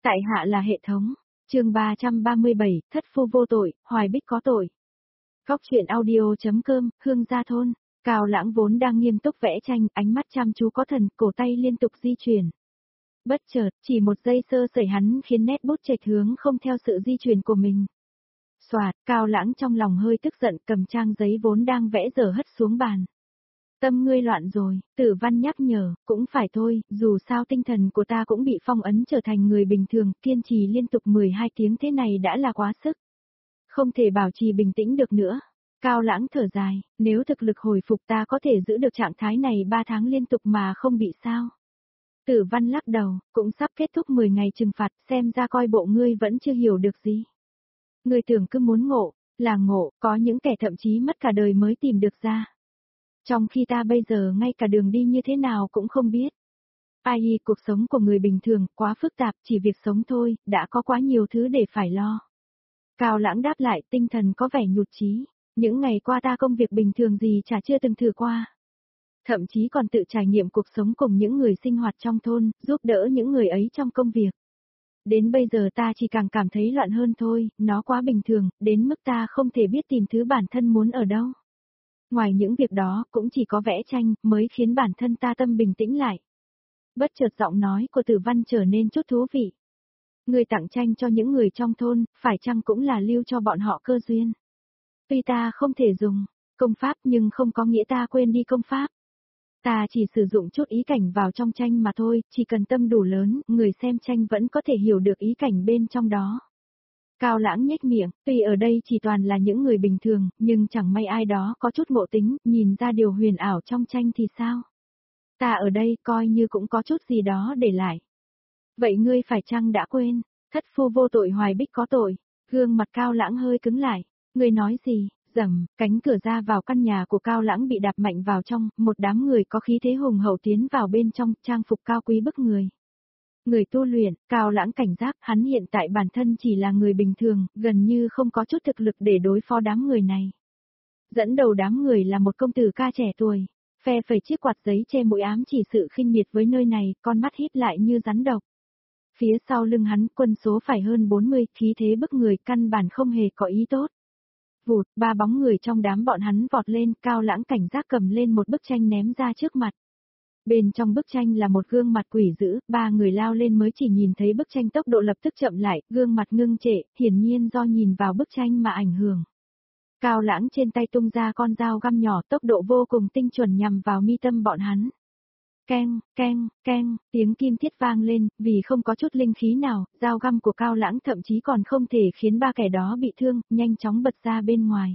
Tại hạ là hệ thống. Chương 337, thất phu vô tội, Hoài Bích có tội. Góc truyện audio.com, Hương Gia Thôn. Cao Lãng vốn đang nghiêm túc vẽ tranh, ánh mắt chăm chú có thần, cổ tay liên tục di chuyển. Bất chợt, chỉ một giây sơ sẩy hắn khiến nét bút chệch hướng không theo sự di chuyển của mình. Soạt, Cao Lãng trong lòng hơi tức giận, cầm trang giấy vốn đang vẽ dở hất xuống bàn. Tâm ngươi loạn rồi, Tử Văn nhắc nhở, cũng phải thôi, dù sao tinh thần của ta cũng bị phong ấn trở thành người bình thường, kiên trì liên tục 12 tiếng thế này đã là quá sức. Không thể bảo trì bình tĩnh được nữa. Cao Lãng thở dài, nếu thực lực hồi phục ta có thể giữ được trạng thái này 3 tháng liên tục mà không bị sao. Tử Văn lắc đầu, cũng sắp kết thúc 10 ngày trừng phạt, xem ra coi bộ ngươi vẫn chưa hiểu được gì. Ngươi tưởng cứ muốn ngộ, là ngộ, có những kẻ thậm chí mất cả đời mới tìm được ra. Trong khi ta bây giờ ngay cả đường đi như thế nào cũng không biết. Ai, cuộc sống của người bình thường quá phức tạp, chỉ việc sống thôi, đã có quá nhiều thứ để phải lo. Cao Lãng đáp lại, tinh thần có vẻ nhụt chí. Những ngày qua ta công việc bình thường gì chả chưa từng thử qua. Thậm chí còn tự trải nghiệm cuộc sống cùng những người sinh hoạt trong thôn, giúp đỡ những người ấy trong công việc. Đến bây giờ ta chỉ càng cảm thấy loạn hơn thôi, nó quá bình thường, đến mức ta không thể biết tìm thứ bản thân muốn ở đâu. Ngoài những việc đó, cũng chỉ có vẽ tranh, mới khiến bản thân ta tâm bình tĩnh lại. Bất chợt giọng nói của Tử Văn trở nên chút thú vị. Người tặng tranh cho những người trong thôn, phải chăng cũng là lưu cho bọn họ cơ duyên. Tuy ta không thể dùng công pháp nhưng không có nghĩa ta quên đi công pháp. Ta chỉ sử dụng chút ý cảnh vào trong tranh mà thôi, chỉ cần tâm đủ lớn, người xem tranh vẫn có thể hiểu được ý cảnh bên trong đó. Cao Lãng nhếch miệng, tuy ở đây chỉ toàn là những người bình thường, nhưng chẳng may ai đó có chút ngộ tính, nhìn ra điều huyền ảo trong tranh thì sao? Ta ở đây coi như cũng có chút gì đó để lại. Vậy ngươi phải chăng đã quên, thất phu vô tội Hoài Bích có tội, gương mặt Cao Lãng hơi cứng lại, ngươi nói gì? Rầm, cánh cửa ra vào căn nhà của Cao Lãng bị đạp mạnh vào trong, một đám người có khí thế hùng hậu tiến vào bên trong, trang phục cao quý bức người. Người tu luyện, Cao Lãng cảnh giác, hắn hiện tại bản thân chỉ là người bình thường, gần như không có chút thực lực để đối phó đám người này. Dẫn đầu đám người là một công tử ca trẻ tuổi, phe phẩy chiếc quạt giấy che mũi ám chỉ sự khinh miệt với nơi này, con mắt híp lại như rắn độc. Phía sau lưng hắn quân số phải hơn 40, khí thế bức người căn bản không hề có ý tốt. Vụt, 3 bóng người trong đám bọn hắn vọt lên, Cao Lãng cảnh giác cầm lên một bức tranh ném ra trước mặt. Bên trong bức tranh là một gương mặt quỷ dữ, 3 người lao lên mới chỉ nhìn thấy bức tranh tốc độ lập tức chậm lại, gương mặt ngưng trệ, hiển nhiên do nhìn vào bức tranh mà ảnh hưởng. Cao Lãng trên tay tung ra con dao găm nhỏ, tốc độ vô cùng tinh chuẩn nhằm vào mi tâm bọn hắn. Keng, keng, keng, tiếng kim thiết vang lên, vì không có chút linh khí nào, dao găm của Cao Lãng thậm chí còn không thể khiến 3 kẻ đó bị thương, nhanh chóng bật ra bên ngoài.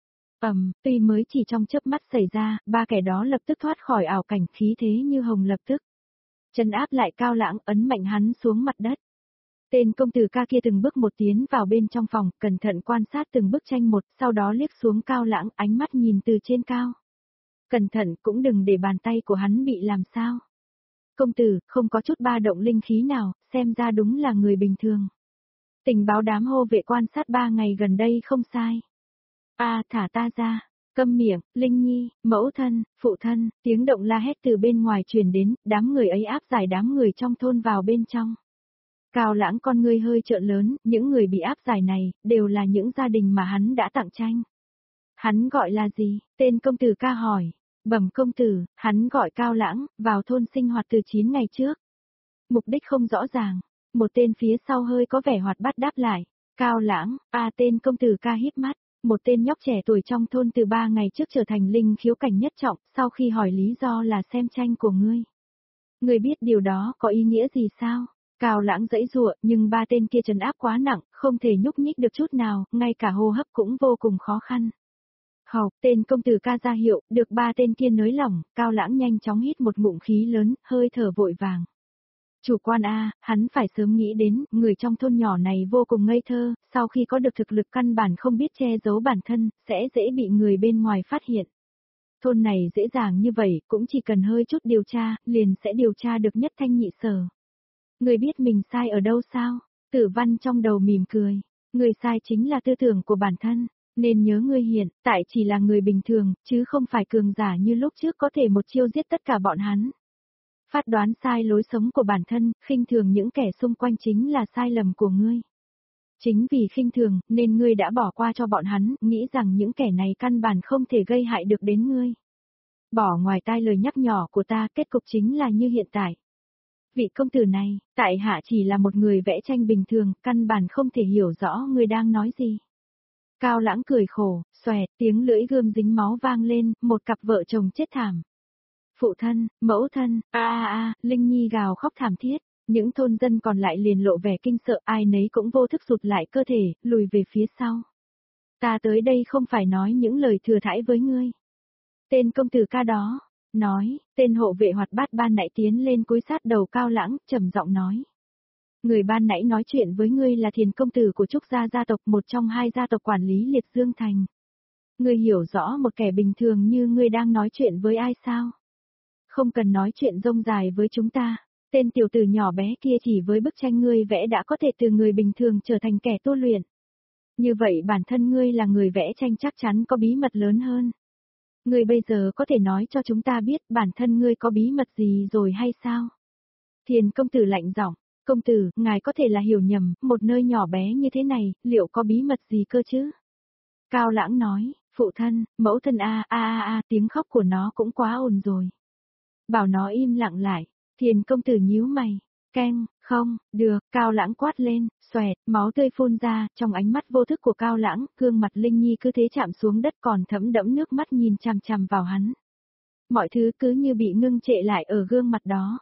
Tuy mới chỉ trong chớp mắt xảy ra, 3 kẻ đó lập tức thoát khỏi ảo cảnh, khí thế như hồng lập tức trấn áp lại Cao Lãng, ấn mạnh hắn xuống mặt đất. Tên công tử ca kia từng bước một tiến vào bên trong phòng, cẩn thận quan sát từng bức tranh một, sau đó liếc xuống Cao Lãng, ánh mắt nhìn từ trên cao. Cẩn thận, cũng đừng để bàn tay của hắn bị làm sao. Công tử, không có chút ba động linh khí nào, xem ra đúng là người bình thường. Tình báo đám hô vệ quan sát 3 ngày gần đây không sai. Thả ta ra. Câm miệng, Linh Nhi, mẫu thân, phụ thân, tiếng động la hét từ bên ngoài truyền đến, đám người ấy áp giải đám người trong thôn vào bên trong. Cao Lãng con ngươi hơi trợn lớn, những người bị áp giải này, đều là những gia đình mà hắn đã tặng tranh. Hắn gọi là gì? Tên công tử ca hỏi. Bẩm công tử, hắn gọi Cao Lãng, vào thôn sinh hoạt từ 9 ngày trước. Mục đích không rõ ràng. Một tên phía sau hơi có vẻ hoạt bát đáp lại. Cao Lãng, tên công tử ca híp mắt. Một tên nhóc trẻ tuổi trong thôn từ 3 ngày trước trở thành linh khiếu cảnh nhất trọng, sau khi hỏi lý do là xem tranh của ngươi. Ngươi biết điều đó có ý nghĩa gì sao? Cao Lãng giãy giụa, nhưng 3 tên kia trấn áp quá nặng, không thể nhúc nhích được chút nào, ngay cả hô hấp cũng vô cùng khó khăn. Hầu, tên công tử ca ra hiệu, được 3 tên kia nới lỏng, Cao Lãng nhanh chóng hít một ngụm khí lớn, hơi thở vội vàng. Chủ quan hắn phải sớm nghĩ đến, người trong thôn nhỏ này vô cùng ngây thơ, sau khi có được thực lực căn bản không biết che giấu bản thân, sẽ dễ bị người bên ngoài phát hiện. Thôn này dễ dàng như vậy, cũng chỉ cần hơi chút điều tra, liền sẽ điều tra được nhất thanh nhị sở. Người biết mình sai ở đâu sao? Tử Văn trong đầu mỉm cười. Người sai chính là tư tưởng của bản thân. Nên nhớ ngươi hiện tại chỉ là người bình thường, chứ không phải cường giả như lúc trước có thể một chiêu giết tất cả bọn hắn. Phát đoán sai lối sống của bản thân, khinh thường những kẻ xung quanh chính là sai lầm của ngươi. Chính vì khinh thường, nên ngươi đã bỏ qua cho bọn hắn, nghĩ rằng những kẻ này căn bản không thể gây hại được đến ngươi. Bỏ ngoài tai lời nhắc nhở của ta, kết cục chính là như hiện tại. Vị công tử này, tại hạ chỉ là một người vẽ tranh bình thường, căn bản không thể hiểu rõ ngươi đang nói gì. Cao Lãng cười khổ, xoẹt, tiếng lưỡi gươm dính máu vang lên, một cặp vợ chồng chết thảm. Phụ thân, mẫu thân, Linh Nhi gào khóc thảm thiết, những thôn dân còn lại liền lộ vẻ kinh sợ, ai nấy cũng vô thức rụt lại cơ thể, lùi về phía sau. Ta tới đây không phải nói những lời thừa thãi với ngươi. Tên công tử ca đó, nói, tên hộ vệ hoạt bát ban nãy tiến lên cúi sát đầu Cao Lãng, trầm giọng nói. Người ban nãy nói chuyện với ngươi là Thiền công tử của Trúc gia gia tộc, một trong hai gia tộc quản lý Liệt Dương Thành. Ngươi hiểu rõ một kẻ bình thường như ngươi đang nói chuyện với ai sao? Không cần nói chuyện rông dài với chúng ta, tên tiểu tử nhỏ bé kia chỉ với bức tranh ngươi vẽ đã có thể từ người bình thường trở thành kẻ tu luyện. Như vậy bản thân ngươi là người vẽ tranh chắc chắn có bí mật lớn hơn. Ngươi bây giờ có thể nói cho chúng ta biết bản thân ngươi có bí mật gì rồi hay sao? Thiền công tử lạnh giọng, công tử, ngài có thể là hiểu nhầm, một nơi nhỏ bé như thế này, liệu có bí mật gì cơ chứ? Cao Lãng nói, phụ thân, mẫu thân tiếng khóc của nó cũng quá ồn rồi. Bảo nó im lặng lại, Thiền công tử nhíu mày, keng, không, được, Cao Lãng quát lên, xoẹt, máu tươi phun ra, trong ánh mắt vô thức của Cao Lãng, gương mặt Linh Nhi cứ thế chạm xuống đất còn thấm đẫm nước mắt nhìn chằm chằm vào hắn. Mọi thứ cứ như bị ngưng trệ lại ở gương mặt đó.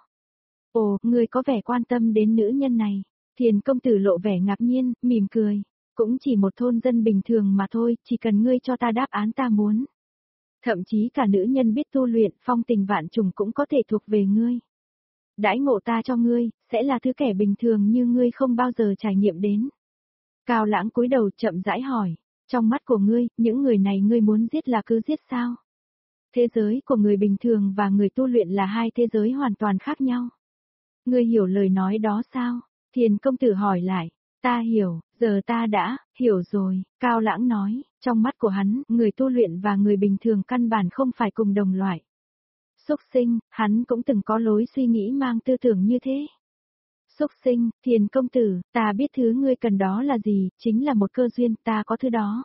Ồ, ngươi có vẻ quan tâm đến nữ nhân này. Thiền công tử lộ vẻ ngạc nhiên, mỉm cười. Cũng chỉ một thôn dân bình thường mà thôi, chỉ cần ngươi cho ta đáp án ta muốn. Thậm chí cả nữ nhân biết tu luyện, phong tình vạn trùng cũng có thể thuộc về ngươi. Đãi ngộ ta cho ngươi, sẽ là thứ kẻ bình thường như ngươi không bao giờ trải nghiệm đến. Cao Lãng cúi đầu chậm rãi hỏi, trong mắt của ngươi, những người này ngươi muốn giết là cứ giết sao? Thế giới của người bình thường và người tu luyện là hai thế giới hoàn toàn khác nhau. Ngươi hiểu lời nói đó sao? Thiền công tử hỏi lại. Ta hiểu, giờ ta đã, hiểu rồi, Cao Lãng nói, trong mắt của hắn, người tu luyện và người bình thường căn bản không phải cùng đồng loại. Xúc sinh, hắn cũng từng có lối suy nghĩ mang tư tưởng như thế. Xúc sinh, Thiền công tử, ta biết thứ ngươi cần đó là gì, chính là một cơ duyên, ta có thứ đó.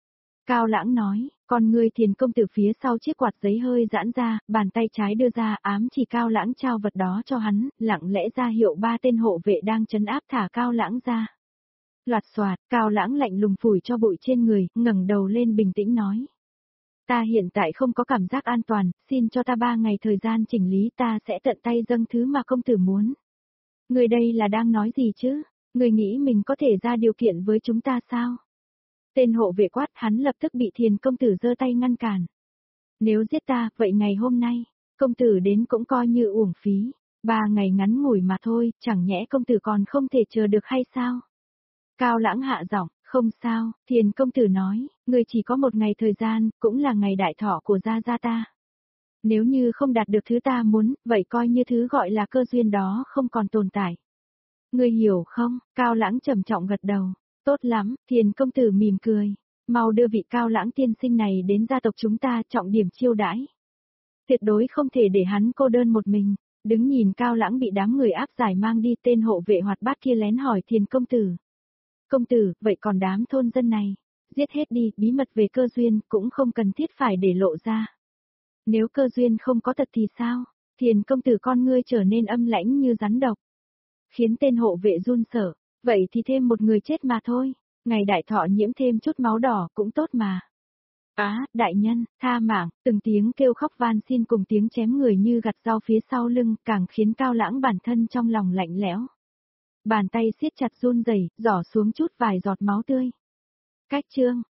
Cao Lãng nói, còn ngươi Thiền công tử phía sau chiếc quạt giấy hơi giãn ra, bàn tay trái đưa ra ám chỉ Cao Lãng trao vật đó cho hắn, lặng lẽ ra hiệu ba tên hộ vệ đang trấn áp thả Cao Lãng ra. Loạt xoạt, Cao Lãng lạnh lùng phủi cho bụi trên người, ngẩng đầu lên bình tĩnh nói. Ta hiện tại không có cảm giác an toàn, xin cho ta 3 ngày thời gian chỉnh lý, ta sẽ tận tay dâng thứ mà công tử muốn. Người đây là đang nói gì chứ? Người nghĩ mình có thể ra điều kiện với chúng ta sao? Tên hộ vệ quát, hắn lập tức bị Thiền công tử giơ tay ngăn cản. Nếu giết ta, vậy ngày hôm nay, công tử đến cũng coi như uổng phí. 3 ngày ngắn ngủi mà thôi, chẳng nhẽ công tử còn không thể chờ được hay sao? Cao Lãng hạ giọng, không sao, Thiền công tử nói, người chỉ có 1 ngày thời gian, cũng là ngày đại thọ của gia gia ta. Nếu như không đạt được thứ ta muốn, vậy coi như thứ gọi là cơ duyên đó không còn tồn tại. Người hiểu không? Cao Lãng trầm trọng gật đầu. Tốt lắm, Thiền công tử mỉm cười. Mau đưa vị Cao Lãng tiên sinh này đến gia tộc chúng ta, trọng điểm chiêu đãi. Tuyệt đối không thể để hắn cô đơn một mình. Đứng nhìn Cao Lãng bị đám người áp giải mang đi, tên hộ vệ hoạt bát kia lén hỏi Thiền công tử. Công tử, vậy còn đám thôn dân này? Giết hết đi, bí mật về cơ duyên cũng không cần thiết phải để lộ ra. Nếu cơ duyên không có thật thì sao? Thiền công tử con ngươi trở nên âm lãnh như rắn độc. Khiến tên hộ vệ run sợ. Vậy thì thêm một người chết mà thôi. Ngày đại thọ nhiễm thêm chút máu đỏ cũng tốt mà. Đại nhân, tha mạng, từng tiếng kêu khóc van xin cùng tiếng chém người như gặt dao phía sau lưng càng khiến Cao Lãng bản thân trong lòng lạnh lẽo. Bàn tay siết chặt run rẩy, giỏ xuống chút vài giọt máu tươi. Cách chương